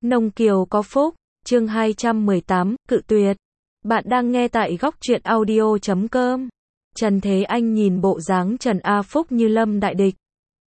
Nông Kiều có phúc, chương 218, cự tuyệt. Bạn đang nghe tại góc truyện audio.com. Trần Thế Anh nhìn bộ dáng Trần A Phúc như lâm đại địch.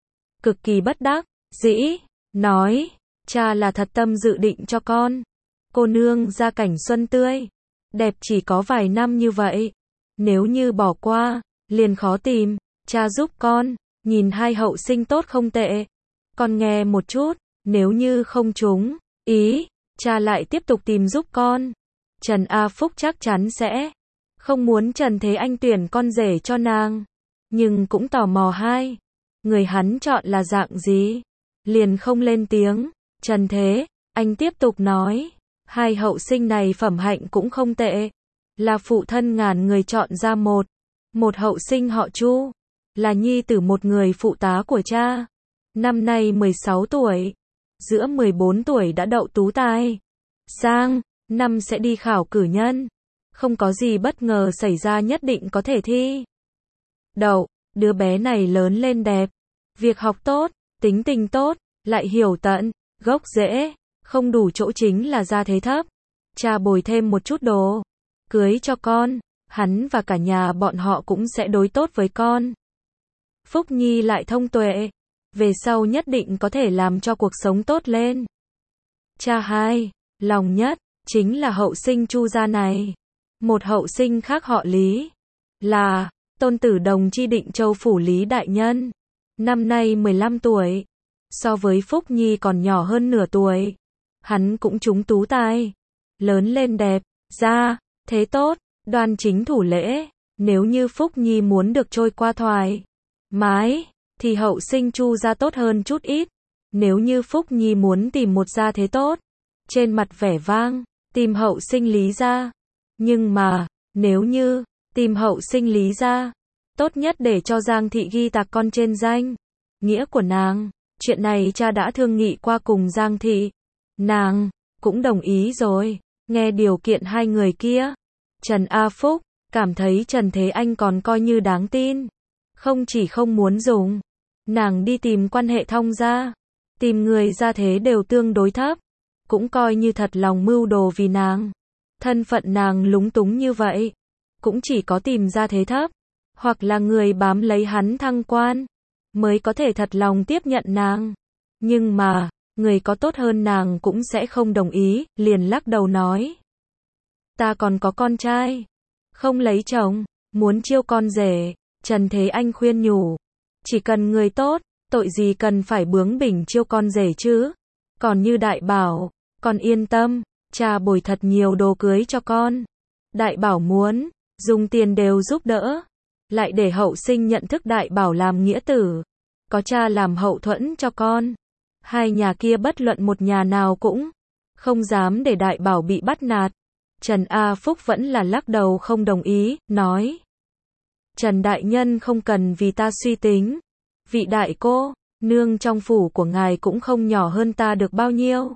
Cực kỳ bất đắc dĩ, nói, cha là thật tâm dự định cho con. Cô nương gia cảnh xuân tươi, đẹp chỉ có vài năm như vậy. Nếu như bỏ qua, liền khó tìm, cha giúp con, nhìn hai hậu sinh tốt không tệ. Con nghe một chút, nếu như không trúng ý, cha lại tiếp tục tìm giúp con. Trần A Phúc chắc chắn sẽ không muốn Trần Thế Anh tuyển con rể cho nàng. Nhưng cũng tò mò hai người hắn chọn là dạng gì. Liền không lên tiếng. Trần Thế Anh tiếp tục nói, hai hậu sinh này phẩm hạnh cũng không tệ. Là phụ thân ngàn người chọn ra một hậu sinh họ Chu. Là nhi tử một người phụ tá của cha. Năm nay 16 tuổi. Giữa 14 tuổi đã đậu tú tài. Sang năm sẽ đi khảo cử nhân. Không có gì bất ngờ xảy ra nhất định có thể thi đậu. Đứa bé này lớn lên đẹp. Việc học tốt, tính tình tốt, lại hiểu tận, gốc rễ. Không đủ chỗ chính là gia thế thấp. Cha bồi thêm một chút đồ cưới cho con. Hắn và cả nhà bọn họ cũng sẽ đối tốt với con. Phúc Nhi lại thông tuệ. Về sau nhất định có thể làm cho cuộc sống tốt lên. Cha hai lòng nhất chính là hậu sinh Chu gia này. Một hậu sinh khác họ Lý, là tôn tử Đồng Chi Định Châu phủ Lý đại nhân. Năm nay 15 tuổi, so với Phúc Nhi còn nhỏ hơn nửa tuổi. Hắn cũng trúng tú tài, lớn lên đẹp, ra thế tốt, đoan chính thủ lễ. Nếu như Phúc Nhi muốn được trôi qua thoải mái, thì hậu sinh Chu gia tốt hơn chút ít. Nếu như Phúc Nhi muốn tìm một gia thế tốt, trên mặt vẻ vang, tìm hậu sinh Lý gia. Nhưng mà, nếu như tìm hậu sinh Lý gia, tốt nhất để cho Giang thị ghi tạc con trên danh nghĩa của nàng. Chuyện này cha đã thương nghị qua cùng Giang thị. Nàng cũng đồng ý rồi. Nghe điều kiện hai người kia, Trần A Phúc cảm thấy Trần Thế Anh còn coi như đáng tin. Không chỉ không muốn dùng nàng đi tìm quan hệ thông gia, tìm người gia thế đều tương đối thấp, cũng coi như thật lòng mưu đồ vì nàng. Thân phận nàng lúng túng như vậy, cũng chỉ có tìm gia thế thấp, hoặc là người bám lấy hắn thăng quan, mới có thể thật lòng tiếp nhận nàng. Nhưng mà, người có tốt hơn nàng cũng sẽ không đồng ý, liền lắc đầu nói. Ta còn có con trai, không lấy chồng, muốn chiêu con rể. Trần Thế Anh khuyên nhủ, chỉ cần người tốt, tội gì cần phải bướng bỉnh chiêu con rể chứ. Còn như Đại Bảo, con yên tâm, cha bồi thật nhiều đồ cưới cho con. Đại Bảo muốn dùng tiền đều giúp đỡ, lại để hậu sinh nhận thức Đại Bảo làm nghĩa tử, có cha làm hậu thuẫn cho con. Hai nhà kia bất luận một nhà nào cũng không dám để Đại Bảo bị bắt nạt. Trần A Phúc vẫn là lắc đầu không đồng ý, nói, Trần đại nhân không cần vì ta suy tính. Vị đại cô nương trong phủ của ngài cũng không nhỏ hơn ta được bao nhiêu.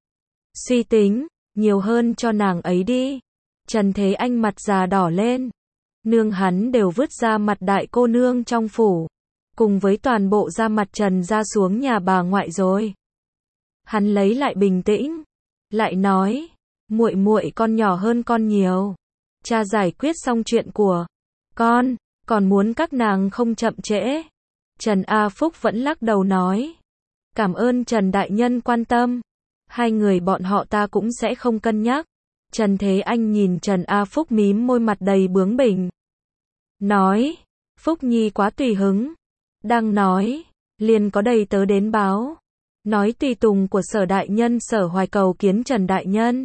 Suy tính nhiều hơn cho nàng ấy đi. Trần Thế Anh mặt già đỏ lên. Nương hắn đều vứt ra mặt đại cô nương trong phủ, cùng với toàn bộ ra mặt Trần ra xuống nhà bà ngoại rồi. Hắn lấy lại bình tĩnh, lại nói, muội muội con nhỏ hơn con nhiều. Cha giải quyết xong chuyện của con, còn muốn các nàng không chậm trễ. Trần A Phúc vẫn lắc đầu nói, cảm ơn Trần đại nhân quan tâm. Hai người bọn họ ta cũng sẽ không cân nhắc. Trần Thế Anh nhìn Trần A Phúc mím môi mặt đầy bướng bỉnh, nói, Phúc Nhi quá tùy hứng. Đang nói, liền có đầy tớ đến báo, nói tùy tùng của Sở đại nhân Sở Hoài cầu kiến Trần đại nhân.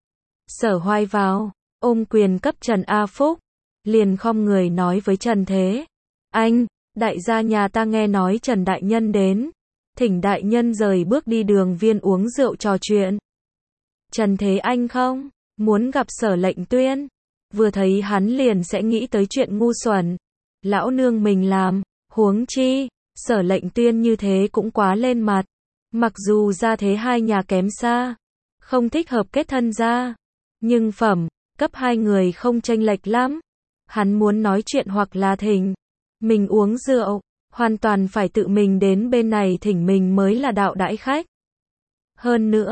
Sở Hoài vào, ôm quyền cấp Trần A Phúc, liền khom người nói với Trần Thế Anh, đại gia nhà ta nghe nói Trần đại nhân đến, thỉnh đại nhân rời bước đi đường viên uống rượu trò chuyện. Trần Thế Anh không muốn gặp Sở lệnh tuyên, vừa thấy hắn liền sẽ nghĩ tới chuyện ngu xuẩn lão nương mình làm, huống chi Sở lệnh tuyên như thế cũng quá lên mặt. Mặc dù gia thế hai nhà kém xa, không thích hợp kết thân ra, nhưng phẩm cấp hai người không chênh lệch lắm. Hắn muốn nói chuyện hoặc là thỉnh mình uống rượu, hoàn toàn phải tự mình đến bên này thỉnh mình mới là đạo đãi khách. Hơn nữa,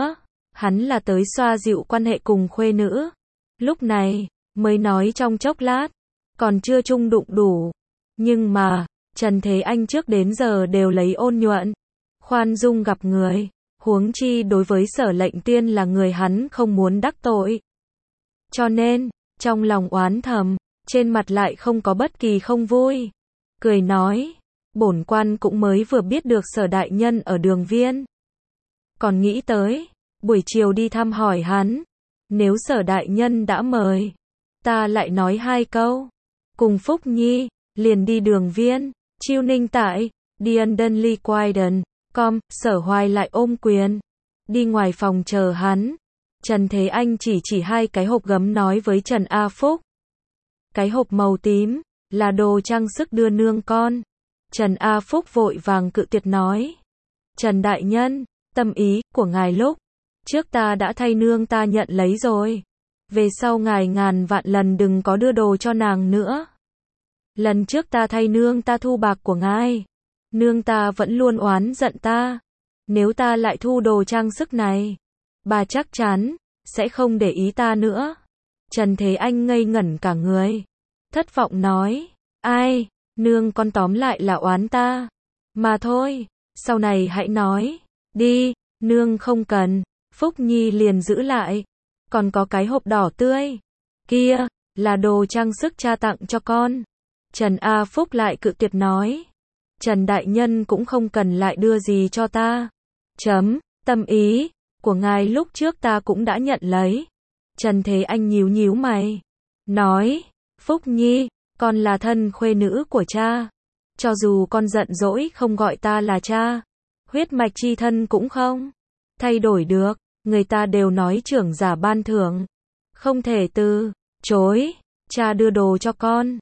Hắn là tới xoa dịu quan hệ cùng khuê nữ. Lúc này, mới nói trong chốc lát, còn chưa chung đụng đủ. Nhưng mà, Trần Thế Anh trước đến giờ đều lấy ôn nhuận, khoan dung gặp người, huống chi đối với Sở Lệnh Tiên là người hắn không muốn đắc tội. Cho nên, trong lòng oán thầm, trên mặt lại không có bất kỳ không vui. Cười nói, bổn quan cũng mới vừa biết được Sở đại nhân ở Đường Viên. Còn nghĩ tới, buổi chiều đi thăm hỏi hắn. Nếu Sở đại nhân đã mời, ta lại nói 2 câu. Cùng Phúc Nhi, liền đi Đường Viên, chiêu ninh tại, Diendenly Quiden, Sở Hoài lại ôm quyền. Đi ngoài phòng chờ hắn. Trần Thế Anh chỉ 2 cái hộp gấm nói với Trần A Phúc. Cái hộp màu tím, là đồ trang sức đưa nương con. Trần A Phúc vội vàng cự tuyệt nói. Trần đại nhân, tâm ý của ngài lúc trước ta đã thay nương ta nhận lấy rồi. Về sau ngài ngàn vạn lần đừng có đưa đồ cho nàng nữa. Lần trước ta thay nương ta thu bạc của ngài, nương ta vẫn luôn oán giận ta. Nếu ta lại thu đồ trang sức này, bà chắc chắn sẽ không để ý ta nữa. Trần Thế Anh ngây ngẩn cả người, thất vọng nói, ai, nương con tóm lại là oán ta. Mà thôi, sau này hãy nói, đi, nương không cần. Phúc Nhi liền giữ lại, còn có cái hộp đỏ tươi, kia, là đồ trang sức cha tặng cho con. Trần A Phúc lại cự tuyệt nói, Trần đại nhân cũng không cần lại đưa gì cho ta. Tâm ý của ngài lúc trước ta cũng đã nhận lấy. Trần Thế Anh nhíu mày, nói, Phúc Nhi, con là thân khuê nữ của cha. Cho dù con giận dỗi không gọi ta là cha, huyết mạch chi thân cũng không thay đổi được. Người ta đều nói trưởng giả ban thưởng, không thể từ chối. Cha đưa đồ cho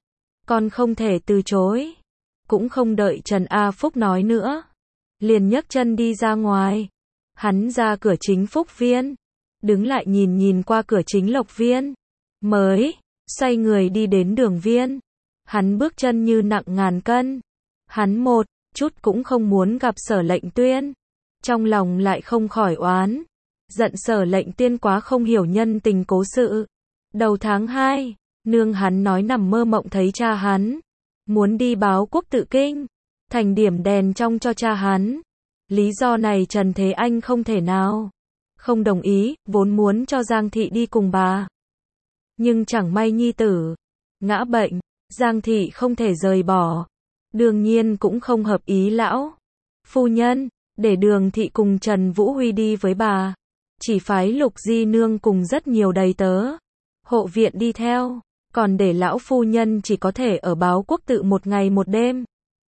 con không thể từ chối. Cũng không đợi Trần A Phúc nói nữa, liền nhấc chân đi ra ngoài. Hắn ra cửa chính Phúc Viên, đứng lại nhìn qua cửa chính Lộc Viên, mới xoay người đi đến Đường Viên. Hắn bước chân như nặng ngàn cân. Hắn một chút cũng không muốn gặp Sở Lệnh Tuyên, trong lòng lại không khỏi oán giận Sở Lệnh Tiên quá không hiểu nhân tình cố sự. Đầu tháng 2, nương hắn nói nằm mơ mộng thấy cha hắn muốn đi báo quốc tự kinh, thành điểm đèn trong cho cha hắn. Lý do này Trần Thế Anh không thể nào không đồng ý, vốn muốn cho Giang Thị đi cùng bà. Nhưng chẳng may nhi tử ngã bệnh, Giang Thị không thể rời bỏ. Đương nhiên cũng không hợp ý lão phu nhân, để Đường Thị cùng Trần Vũ Huy đi với bà. Chỉ phái Lục Di Nương cùng rất nhiều đầy tớ, hộ viện đi theo, còn để lão phu nhân chỉ có thể ở báo quốc tự 1 ngày 1 đêm.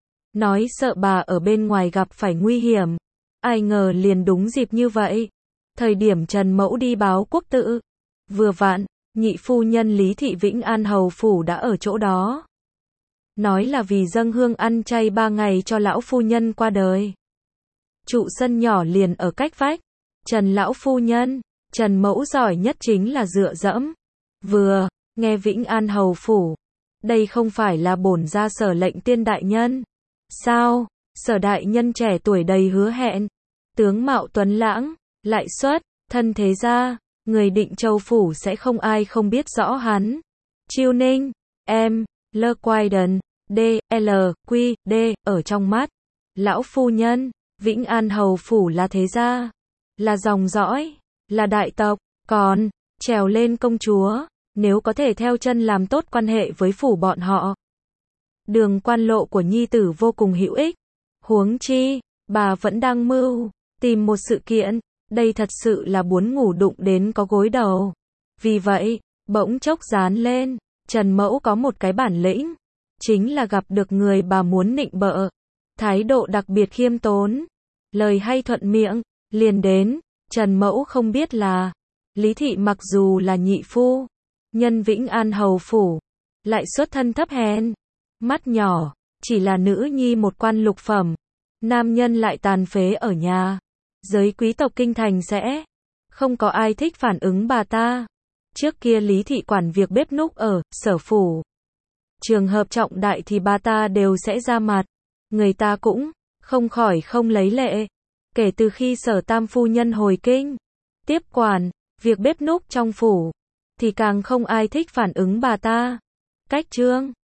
Nói sợ bà ở bên ngoài gặp phải nguy hiểm. Ai ngờ liền đúng dịp như vậy. Thời điểm Trần Mẫu đi báo quốc tự, vừa vặn, nhị phu nhân Lý Thị Vĩnh An hầu phủ đã ở chỗ đó. Nói là vì dâng hương ăn chay 3 ngày cho lão phu nhân qua đời. Trụ sân nhỏ liền ở cách vách. Trần lão phu nhân, Trần Mẫu giỏi nhất chính là dựa dẫm. Vừa nghe Vĩnh An hầu phủ, đây không phải là bổn gia Sở Lệnh Tiên đại nhân sao? Sở đại nhân trẻ tuổi đầy hứa hẹn, tướng mạo tuấn lãng, lại xuất thân thế gia, người Định Châu phủ sẽ không ai không biết rõ hắn. Chiêu Ninh, Le Quiden, D ở trong mắt lão phu nhân, Vĩnh An hầu phủ là thế gia, là dòng dõi, là đại tộc, còn trèo lên công chúa, nếu có thể theo chân làm tốt quan hệ với phủ bọn họ, đường quan lộ của nhi tử vô cùng hữu ích. Huống chi, bà vẫn đang mưu tìm một sự kiện, đây thật sự là buồn ngủ đụng đến có gối đầu. Vì vậy, bỗng chốc dán lên, Trần Mẫu có một cái bản lĩnh, chính là gặp được người bà muốn nịnh bợ, thái độ đặc biệt khiêm tốn, lời hay thuận miệng, liền đến. Trần Mẫu không biết là, Lý Thị mặc dù là nhị phu nhân Vĩnh An hầu phủ, lại xuất thân thấp hèn, mắt nhỏ, chỉ là nữ nhi một quan lục phẩm, nam nhân lại tàn phế ở nhà. Giới quý tộc kinh thành sẽ không có ai thích phản ứng bà ta. Trước kia Lý Thị quản việc bếp núc ở Sở phủ, trường hợp trọng đại thì bà ta đều sẽ ra mặt, người ta cũng không khỏi không lấy lệ. Kể từ khi Sở tam phu nhân hồi kinh, tiếp quản, việc bếp núc trong phủ, thì càng không ai thích phản ứng bà ta. Cách Trương